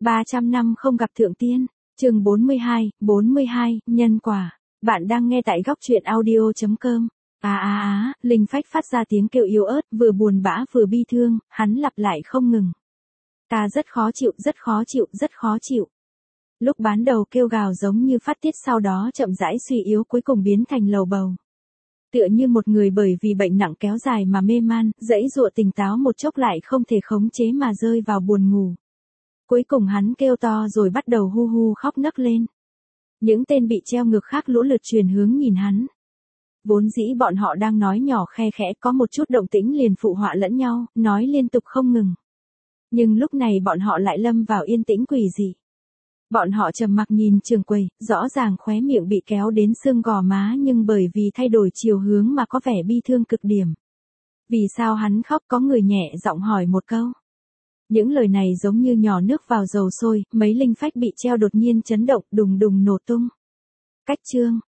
300 năm không gặp thượng tiên. Chương 42, nhân quả. Bạn đang nghe tại góc truyện audio.com. Linh Phách phát ra tiếng kêu yếu ớt, vừa buồn bã vừa bi thương, hắn lặp lại không ngừng. Ta rất khó chịu, rất khó chịu, rất khó chịu. Lúc bán đầu kêu gào giống như phát tiết, sau đó chậm rãi suy yếu, cuối cùng biến thành lầu bầu. Tựa như một người bởi vì bệnh nặng kéo dài mà mê man, giãy giụa tỉnh táo một chốc lại không thể khống chế mà rơi vào buồn ngủ. Cuối cùng hắn kêu to rồi bắt đầu hu hu khóc nấc lên. Những tên bị treo ngược khác lũ lượt chuyển hướng nhìn hắn. Vốn dĩ bọn họ đang nói nhỏ khe khẽ, có một chút động tĩnh liền phụ họa lẫn nhau, nói liên tục không ngừng. Nhưng lúc này bọn họ lại lâm vào yên tĩnh quỷ dị. Bọn họ trầm mặc nhìn Trường Quầy, rõ ràng khóe miệng bị kéo đến xương gò má, nhưng bởi vì thay đổi chiều hướng mà có vẻ bi thương cực điểm. Vì sao hắn khóc? Có người nhẹ giọng hỏi một câu. Những lời này giống như nhỏ nước vào dầu sôi, mấy linh phách bị treo đột nhiên chấn động, đùng đùng nổ tung. Cách chương.